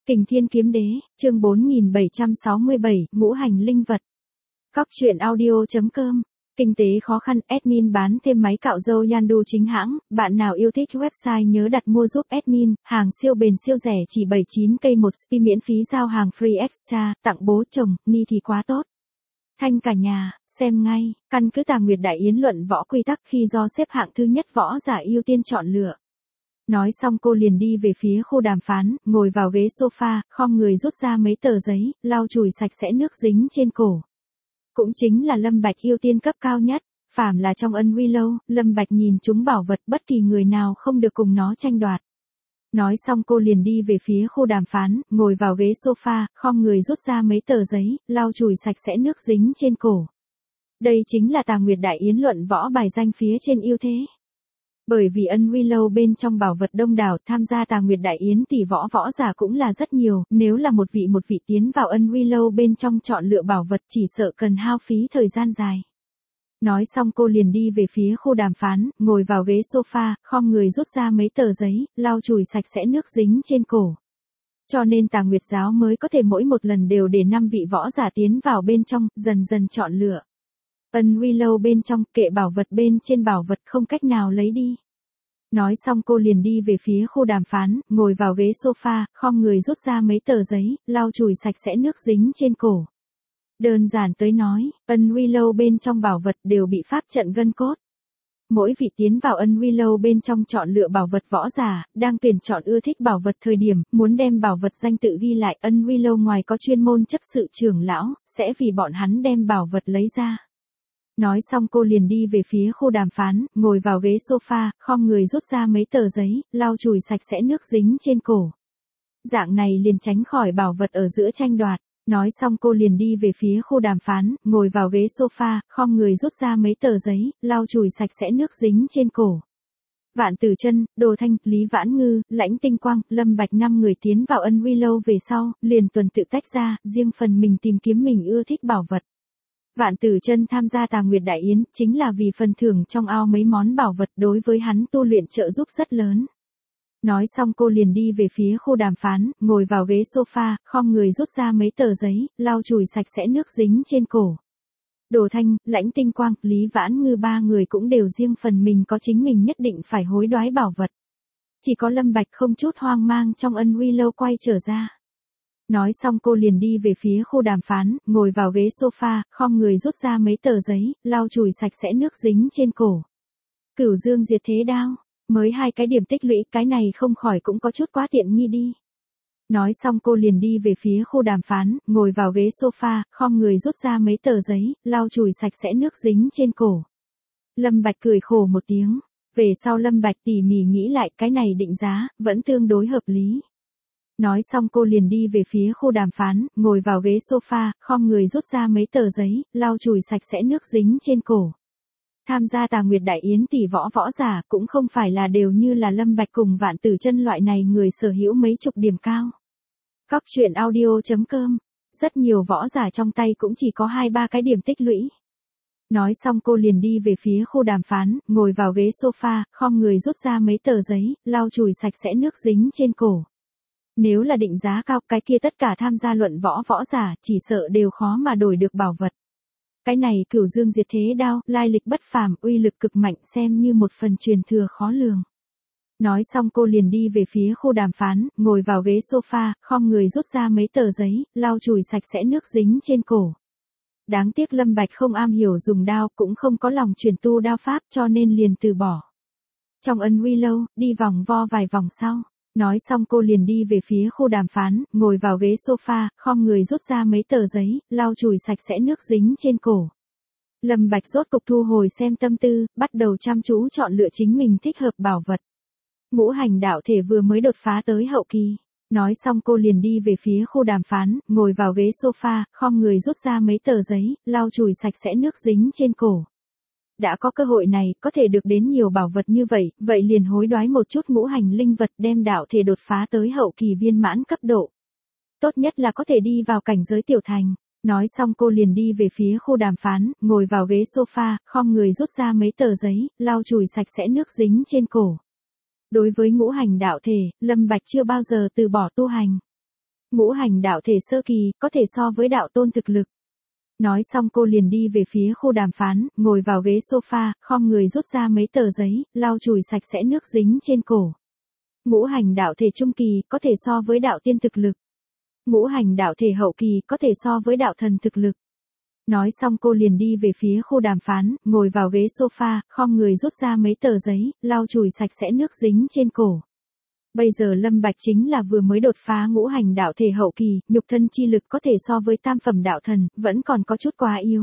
Kình Thiên Kiếm Đế, chương 4767, ngũ hành linh vật. Cóc truyện audio.com. Kinh tế khó khăn, admin bán thêm máy cạo râu Yandu chính hãng, bạn nào yêu thích website nhớ đặt mua giúp admin, hàng siêu bền siêu rẻ chỉ 79k một spi miễn phí giao hàng free extra, tặng bố chồng, ni thì quá tốt. Thanh cả nhà, xem ngay, căn cứ Tà Nguyệt Đại Yến luận võ quy tắc khi do xếp hạng thứ nhất võ giả ưu tiên chọn lựa. Nói xong cô liền đi về phía khu đàm phán, ngồi vào ghế sofa, khom người rút ra mấy tờ giấy, lau chùi sạch sẽ nước dính trên cổ. Cũng chính là Lâm Bạch ưu tiên cấp cao nhất, phàm là trong ân uy lâu, Lâm Bạch nhìn chúng bảo vật bất kỳ người nào không được cùng nó tranh đoạt. Nói xong cô liền đi về phía khu đàm phán, ngồi vào ghế sofa, khom người rút ra mấy tờ giấy, lau chùi sạch sẽ nước dính trên cổ. Đây chính là Tà Nguyệt Đại Yến luận võ bài danh phía trên ưu thế. Bởi vì ân uy lâu bên trong bảo vật đông đảo, tham gia Tà Nguyệt Đại Yến tỷ võ giả cũng là rất nhiều, nếu là một vị tiến vào ân uy lâu bên trong chọn lựa bảo vật chỉ sợ cần hao phí thời gian dài. Nói xong cô liền đi về phía khu đàm phán, ngồi vào ghế sofa, khom người rút ra mấy tờ giấy, lau chùi sạch sẽ nước dính trên cổ. Cho nên Tà Nguyệt giáo mới có thể mỗi một lần đều để 5 vị võ giả tiến vào bên trong, dần dần chọn lựa. Ân uy lâu bên trong, kệ bảo vật bên trên bảo vật không cách nào lấy đi. Nói xong cô liền đi về phía khu đàm phán, ngồi vào ghế sofa, khom người rút ra mấy tờ giấy, lau chùi sạch sẽ nước dính trên cổ. Đơn giản tới nói, ân uy lâu bên trong bảo vật đều bị pháp trận gân cốt. Mỗi vị tiến vào ân uy lâu bên trong chọn lựa bảo vật võ giả, đang tuyển chọn ưa thích bảo vật thời điểm, muốn đem bảo vật danh tự ghi lại. Ân uy lâu ngoài có chuyên môn chấp sự trưởng lão, sẽ vì bọn hắn đem bảo vật lấy ra. Nói xong cô liền đi về phía khu đàm phán, ngồi vào ghế sofa, khom người rút ra mấy tờ giấy, lau chùi sạch sẽ nước dính trên cổ. Dạng này liền tránh khỏi bảo vật ở giữa tranh đoạt. Nói xong cô liền đi về phía khu đàm phán, ngồi vào ghế sofa, khom người rút ra mấy tờ giấy, lau chùi sạch sẽ nước dính trên cổ. Vạn Tử Chân, Đồ Thanh, Lý Vãn Ngư, Lãnh Tinh Quang, Lâm Bạch 5 người tiến vào ân uy lâu về sau, liền tuần tự tách ra, riêng phần mình tìm kiếm mình ưa thích bảo vật. Vạn Tử Chân tham gia Tà Nguyệt Đại Yến, chính là vì phần thưởng trong ao mấy món bảo vật đối với hắn tu luyện trợ giúp rất lớn. Nói xong cô liền đi về phía khu đàm phán, ngồi vào ghế sofa, khom người rút ra mấy tờ giấy, lau chùi sạch sẽ nước dính trên cổ. Đồ Thanh, Lãnh Tinh Quang, Lý Vãn Ngư 3 người cũng đều riêng phần mình có chính mình nhất định phải hối đoái bảo vật. Chỉ có Lâm Bạch không chút hoang mang trong ân uy lâu quay trở ra. Nói xong cô liền đi về phía khu đàm phán, ngồi vào ghế sofa, khom người rút ra mấy tờ giấy, lau chùi sạch sẽ nước dính trên cổ. Cửu Dương Diệt Thế Đao, mới 2 cái điểm tích lũy, cái này không khỏi cũng có chút quá tiện nghi đi. Nói xong cô liền đi về phía khu đàm phán, ngồi vào ghế sofa, khom người rút ra mấy tờ giấy, lau chùi sạch sẽ nước dính trên cổ. Lâm Bạch cười khổ một tiếng, về sau Lâm Bạch tỉ mỉ nghĩ lại, cái này định giá, vẫn tương đối hợp lý. Nói xong cô liền đi về phía khu đàm phán, ngồi vào ghế sofa, khom người rút ra mấy tờ giấy, lau chùi sạch sẽ nước dính trên cổ. Tham gia Tà Nguyệt Đại Yến tỷ võ giả cũng không phải là đều như là Lâm Bạch cùng Vạn Tử Chân loại này người sở hữu mấy chục điểm cao. Cóc truyện audio.com. Rất nhiều võ giả trong tay cũng chỉ có 2-3 cái điểm tích lũy. Nói xong cô liền đi về phía khu đàm phán, ngồi vào ghế sofa, khom người rút ra mấy tờ giấy, lau chùi sạch sẽ nước dính trên cổ. Nếu là định giá cao, cái kia tất cả tham gia luận võ giả chỉ sợ đều khó mà đổi được bảo vật. Cái này Cửu Dương Diệt Thế Đao, lai lịch bất phàm, uy lực cực mạnh, xem như một phần truyền thừa khó lường. Nói xong cô liền đi về phía khu đàm phán, ngồi vào ghế sofa, khom người rút ra mấy tờ giấy, lau chùi sạch sẽ nước dính trên cổ. Đáng tiếc Lâm Bạch không am hiểu dùng đao, cũng không có lòng truyền tu đao pháp, cho nên liền từ bỏ. Trong ân uy lâu, đi vòng vo vài vòng sau. Nói xong cô liền đi về phía khu đàm phán, ngồi vào ghế sofa, khom người rút ra mấy tờ giấy, lau chùi sạch sẽ nước dính trên cổ. Lâm Bạch rốt cục thu hồi xem tâm tư, bắt đầu chăm chú chọn lựa chính mình thích hợp bảo vật. Ngũ hành đạo thể vừa mới đột phá tới hậu kỳ. Nói xong cô liền đi về phía khu đàm phán, ngồi vào ghế sofa, khom người rút ra mấy tờ giấy, lau chùi sạch sẽ nước dính trên cổ. Đã có cơ hội này, có thể được đến nhiều bảo vật như vậy, vậy liền hối đoái một chút ngũ hành linh vật đem đạo thể đột phá tới hậu kỳ viên mãn cấp độ. Tốt nhất là có thể đi vào cảnh giới tiểu thành. Nói xong cô liền đi về phía khu đàm phán, ngồi vào ghế sofa, khom người rút ra mấy tờ giấy, lau chùi sạch sẽ nước dính trên cổ. Đối với ngũ hành đạo thể, Lâm Bạch chưa bao giờ từ bỏ tu hành. Ngũ hành đạo thể sơ kỳ, có thể so với đạo tôn thực lực. Nói xong cô liền đi về phía khu đàm phán, ngồi vào ghế sofa, khom người rút ra mấy tờ giấy, lau chùi sạch sẽ nước dính trên cổ. Ngũ hành đạo thể trung kỳ, có thể so với đạo tiên thực lực. Ngũ hành đạo thể hậu kỳ, có thể so với đạo thần thực lực. Nói xong cô liền đi về phía khu đàm phán, ngồi vào ghế sofa, khom người rút ra mấy tờ giấy, lau chùi sạch sẽ nước dính trên cổ. Bây giờ Lâm Bạch chính là vừa mới đột phá ngũ hành đạo thể hậu kỳ, nhục thân chi lực có thể so với tam phẩm đạo thần, vẫn còn có chút quá yếu.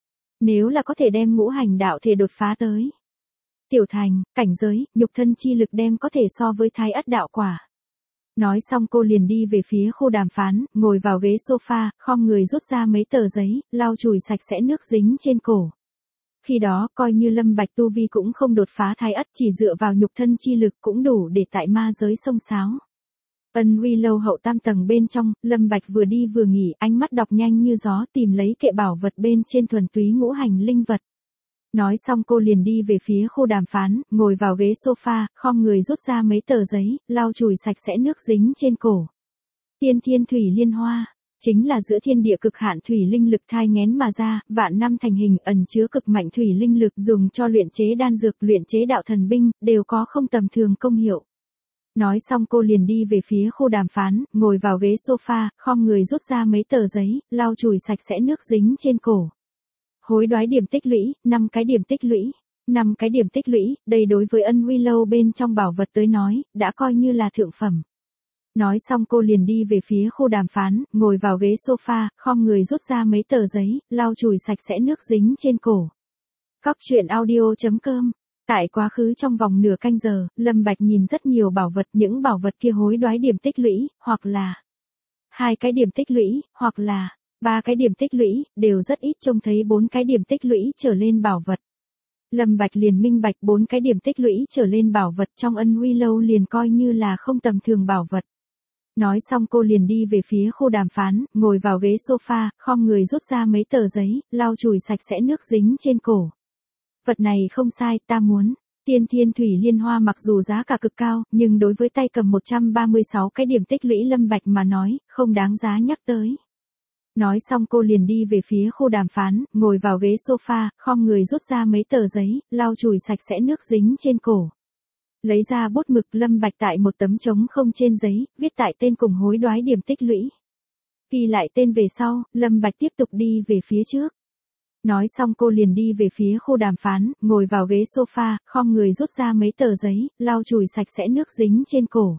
Nếu là có thể đem ngũ hành đạo thể đột phá tới tiểu thành, cảnh giới, nhục thân chi lực đem có thể so với thái ất đạo quả. Nói xong cô liền đi về phía khu đàm phán, ngồi vào ghế sofa, khom người rút ra mấy tờ giấy, lau chùi sạch sẽ nước dính trên cổ. Khi đó, coi như Lâm Bạch tu vi cũng không đột phá thái ất, chỉ dựa vào nhục thân chi lực cũng đủ để tại ma giới xông xáo. Ân Huy lâu hậu tam tầng bên trong, Lâm Bạch vừa đi vừa nghỉ, ánh mắt đọc nhanh như gió tìm lấy kệ bảo vật bên trên thuần túy ngũ hành linh vật. Nói xong cô liền đi về phía khu đàm phán, ngồi vào ghế sofa, khom người rút ra mấy tờ giấy, lau chùi sạch sẽ nước dính trên cổ. Tiên thiên thủy liên hoa, chính là giữa thiên địa cực hạn thủy linh lực thai nghén mà ra, vạn năm thành hình ẩn chứa cực mạnh thủy linh lực dùng cho luyện chế đan dược, luyện chế đạo thần binh, đều có không tầm thường công hiệu. Nói xong cô liền đi về phía khu đàm phán, ngồi vào ghế sofa, khom người rút ra mấy tờ giấy, lau chùi sạch sẽ nước dính trên cổ. Hối đoái điểm tích lũy, 5 cái điểm tích lũy. 5 cái điểm tích lũy, đây đối với Ân Huy lâu bên trong bảo vật tới nói, đã coi như là thượng phẩm. Nói xong cô liền đi về phía khu đàm phán, ngồi vào ghế sofa, khom người rút ra mấy tờ giấy, lau chùi sạch sẽ nước dính trên cổ. Cóc truyện audio.com. Tại quá khứ trong vòng nửa canh giờ, Lâm Bạch nhìn rất nhiều bảo vật, những bảo vật kia hối đoái điểm tích lũy, hoặc là 2 cái điểm tích lũy, hoặc là 3 cái điểm tích lũy, đều rất ít trông thấy 4 cái điểm tích lũy trở lên bảo vật. Lâm Bạch liền minh bạch 4 cái điểm tích lũy trở lên bảo vật trong Ân Huy lâu liền coi như là không tầm thường bảo vật. Nói xong cô liền đi về phía khu đàm phán, ngồi vào ghế sofa, khom người rút ra mấy tờ giấy, lau chùi sạch sẽ nước dính trên cổ. Vật này không sai, ta muốn. Tiên thiên thủy liên hoa mặc dù giá cả cực cao, nhưng đối với tay cầm 136 cái điểm tích lũy Lâm Bạch mà nói, không đáng giá nhắc tới. Nói xong cô liền đi về phía khu đàm phán, ngồi vào ghế sofa, khom người rút ra mấy tờ giấy, lau chùi sạch sẽ nước dính trên cổ. Lấy ra bút mực Lâm Bạch tại một tấm trống không trên giấy, viết tại tên cùng hối đoái điểm tích lũy. Ghi lại tên về sau, Lâm Bạch tiếp tục đi về phía trước. Nói xong cô liền đi về phía khu đàm phán, ngồi vào ghế sofa, khom người rút ra mấy tờ giấy, lau chùi sạch sẽ nước dính trên cổ.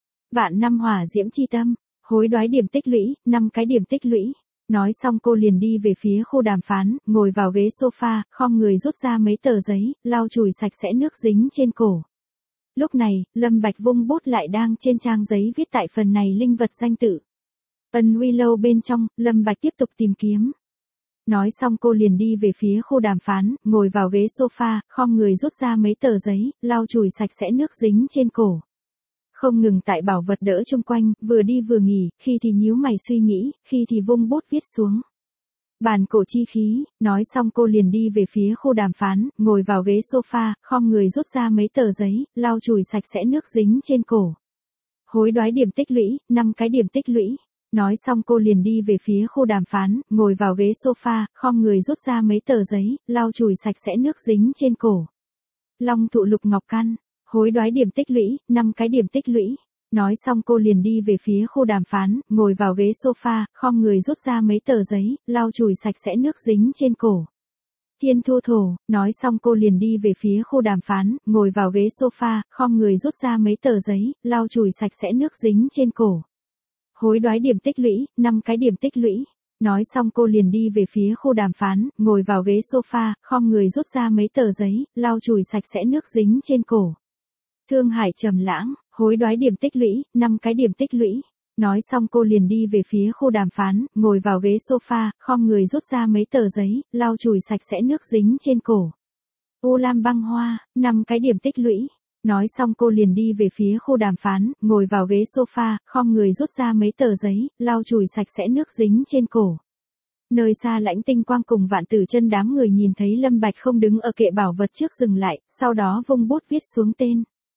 Vạn năm hỏa diễm chi tâm, hối đoái điểm tích lũy, 5 cái điểm tích lũy. Nói xong cô liền đi về phía khu đàm phán, ngồi vào ghế sofa, khom người rút ra mấy tờ giấy, lau chùi sạch sẽ nước dính trên cổ. Lúc này, Lâm Bạch vung bút lại đang trên trang giấy viết tại phần này linh vật danh tự. Ân Huy lâu bên trong, Lâm Bạch tiếp tục tìm kiếm. Nói xong cô liền đi về phía khu đàm phán, ngồi vào ghế sofa, khom người rút ra mấy tờ giấy, lau chùi sạch sẽ nước dính trên cổ. Không ngừng tại bảo vật đỡ chung quanh, vừa đi vừa nghỉ, khi thì nhíu mày suy nghĩ, khi thì vung bút viết xuống. Bàn cổ chi khí, nói xong cô liền đi về phía khu đàm phán, ngồi vào ghế sofa, khom người rút ra mấy tờ giấy, lau chùi sạch sẽ nước dính trên cổ. Hối đoái điểm tích lũy, 5 cái điểm tích lũy. Nói xong cô liền đi về phía khu đàm phán, ngồi vào ghế sofa, khom người rút ra mấy tờ giấy, lau chùi sạch sẽ nước dính trên cổ. Long thụ lục ngọc căn, hối đoái điểm tích lũy, 5 cái điểm tích lũy. Nói xong cô liền đi về phía khu đàm phán, ngồi vào ghế sofa, khom người rút ra mấy tờ giấy, lau chùi sạch sẽ nước dính trên cổ. Thiên thu thổ, nói xong cô liền đi về phía khu đàm phán, ngồi vào ghế sofa, khom người rút ra mấy tờ giấy, lau chùi sạch sẽ nước dính trên cổ. Hối đoái điểm tích lũy, 5 cái điểm tích lũy. Nói xong cô liền đi về phía khu đàm phán, ngồi vào ghế sofa, khom người rút ra mấy tờ giấy, lau chùi sạch sẽ nước dính trên cổ. Thương hải trầm lãng, hối đoái điểm tích lũy, 5 cái điểm tích lũy. Nói xong cô liền đi về phía khu đàm phán, ngồi vào ghế sofa, khom người rút ra mấy tờ giấy, lau chùi sạch sẽ nước dính trên cổ. U lam băng hoa, 5 cái điểm tích lũy. Nói xong cô liền đi về phía khu đàm phán, ngồi vào ghế sofa, khom người rút ra mấy tờ giấy, lau chùi sạch sẽ nước dính trên cổ. Nơi xa Lãnh Tinh Quang cùng Vạn Tử Chân đám người nhìn thấy Lâm Bạch không đứng ở kệ bảo vật trước dừng lại, sau đó vung bút viết xuống tên.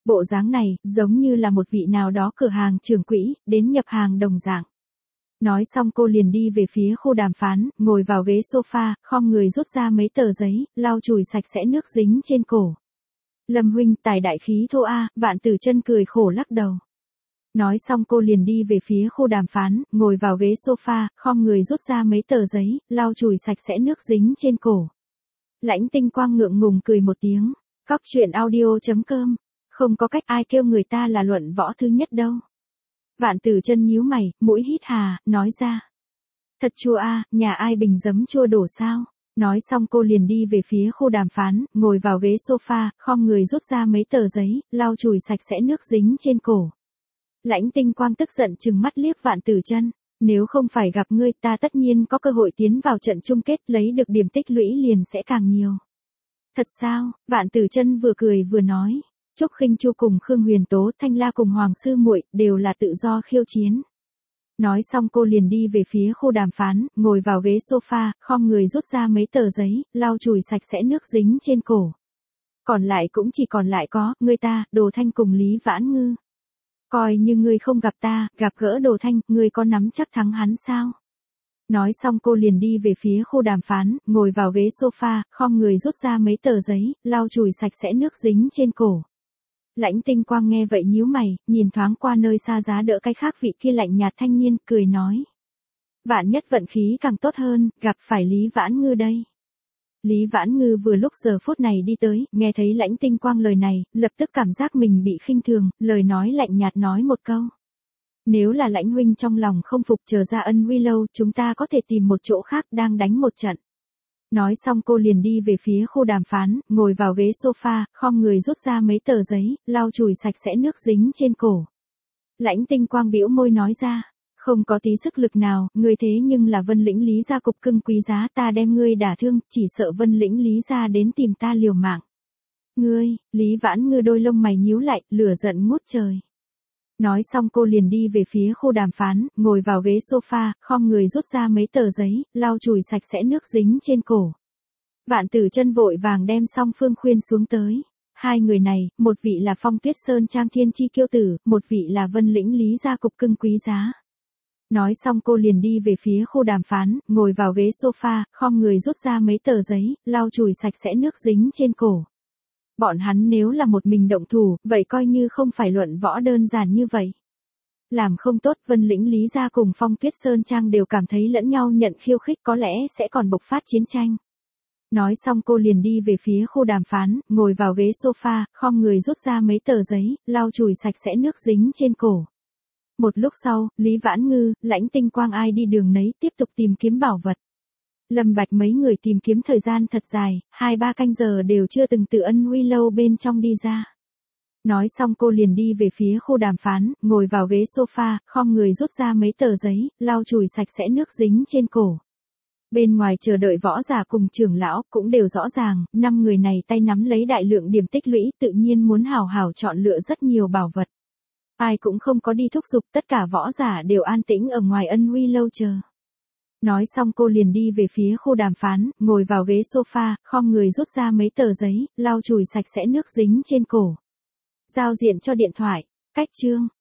Bộ dáng này, giống như là một vị nào đó cửa hàng trưởng quỹ, đến nhập hàng đồng dạng. Nói xong cô liền đi về phía khu đàm phán, ngồi vào ghế sofa, khom người rút ra mấy tờ giấy, lau chùi sạch sẽ nước dính trên cổ. Lâm huynh, tài đại khí thô a, Vạn Tử Chân cười khổ lắc đầu. Nói xong cô liền đi về phía khu đàm phán, ngồi vào ghế sofa, khom người rút ra mấy tờ giấy, lau chùi sạch sẽ nước dính trên cổ. Lãnh Tinh Quang ngượng ngùng cười một tiếng. Cóc truyện audio.com. Không có cách ai kêu người ta là luận võ thứ nhất đâu. Vạn Tử Chân nhíu mày, mũi hít hà, nói ra. Thật chua a, nhà ai bình giấm chua đổ sao? Nói xong cô liền đi về phía khu đàm phán, ngồi vào ghế sofa, khom người rút ra mấy tờ giấy, lau chùi sạch sẽ nước dính trên cổ. Lãnh Tinh Quang tức giận trừng mắt liếc Vạn Tử Chân. Nếu không phải gặp ngươi ta tất nhiên có cơ hội tiến vào trận chung kết, lấy được điểm tích lũy liền sẽ càng nhiều. Thật sao? Vạn Tử Chân vừa cười vừa nói. Trúc Khinh Chu cùng Khương Huyền Tố, Thanh La cùng Hoàng Sư Muội đều là tự do khiêu chiến. Nói xong cô liền đi về phía khu đàm phán, ngồi vào ghế sofa, khom người rút ra mấy tờ giấy, lau chùi sạch sẽ nước dính trên cổ. Còn lại cũng chỉ còn lại có, ngươi ta, Đồ Thanh cùng Lý Vãn Ngư. Coi như ngươi không gặp ta, gặp gỡ Đồ Thanh, ngươi có nắm chắc thắng hắn sao? Nói xong cô liền đi về phía khu đàm phán, ngồi vào ghế sofa, khom người rút ra mấy tờ giấy, lau chùi sạch sẽ nước dính trên cổ. Lãnh Tinh Quang nghe vậy nhíu mày, nhìn thoáng qua nơi xa giá đỡ cái khác vị kia lạnh nhạt thanh niên, cười nói. Vạn nhất vận khí càng tốt hơn, gặp phải Lý Vãn Ngư đây. Lý Vãn Ngư vừa lúc giờ phút này đi tới, nghe thấy Lãnh Tinh Quang lời này, lập tức cảm giác mình bị khinh thường, lời nói lạnh nhạt nói một câu. Nếu là Lãnh huynh trong lòng không phục, chờ ra ân huy lâu, chúng ta có thể tìm một chỗ khác đang đánh một trận. Nói xong cô liền đi về phía khu đàm phán, ngồi vào ghế sofa, khom người rút ra mấy tờ giấy, lau chùi sạch sẽ nước dính trên cổ. Lãnh Tinh Quang bĩu môi nói ra, không có tí sức lực nào, ngươi thế nhưng là Vân Lĩnh Lý gia cục cưng quý giá, ta đem ngươi đả thương, chỉ sợ Vân Lĩnh Lý gia đến tìm ta liều mạng. Ngươi, Lý Vãn Ngư đôi lông mày nhíu lại, lửa giận ngút trời. Nói xong cô liền đi về phía khu đàm phán, ngồi vào ghế sofa, khom người rút ra mấy tờ giấy, lau chùi sạch sẽ nước dính trên cổ. Vạn Tử Chân vội vàng đem Song Phương Khuyên xuống tới. Hai người này, một vị là Phong Tuyết Sơn Trang thiên chi kiêu tử, một vị là Vân Lĩnh Lý gia cục cưng quý giá. Nói xong cô liền đi về phía khu đàm phán, ngồi vào ghế sofa, khom người rút ra mấy tờ giấy, lau chùi sạch sẽ nước dính trên cổ. Bọn hắn nếu là một mình động thủ, vậy coi như không phải luận võ đơn giản như vậy. Làm không tốt, Vân Lĩnh Lý gia cùng Phong Tuyết Sơn Trang đều cảm thấy lẫn nhau nhận khiêu khích, có lẽ sẽ còn bộc phát chiến tranh. Nói xong cô liền đi về phía khu đàm phán, ngồi vào ghế sofa, khom người rút ra mấy tờ giấy, lau chùi sạch sẽ nước dính trên cổ. Một lúc sau, Lý Vãn Ngư, Lãnh Tinh Quang ai đi đường nấy tiếp tục tìm kiếm bảo vật. Lâm Bạch mấy người tìm kiếm thời gian thật dài, 2-3 canh giờ đều chưa từng từ ân huy lâu bên trong đi ra. Nói xong cô liền đi về phía khu đàm phán, ngồi vào ghế sofa, khom người rút ra mấy tờ giấy, lau chùi sạch sẽ nước dính trên cổ. Bên ngoài chờ đợi võ giả cùng trưởng lão cũng đều rõ ràng, 5 người này tay nắm lấy đại lượng điểm tích lũy, tự nhiên muốn hào hào chọn lựa rất nhiều bảo vật. Ai cũng không có đi thúc giục, tất cả võ giả đều an tĩnh ở ngoài ân huy lâu chờ. Nói xong cô liền đi về phía khu đàm phán, ngồi vào ghế sofa, khom người rút ra mấy tờ giấy, lau chùi sạch sẽ nước dính trên cổ. Giao diện cho điện thoại. Cách chương.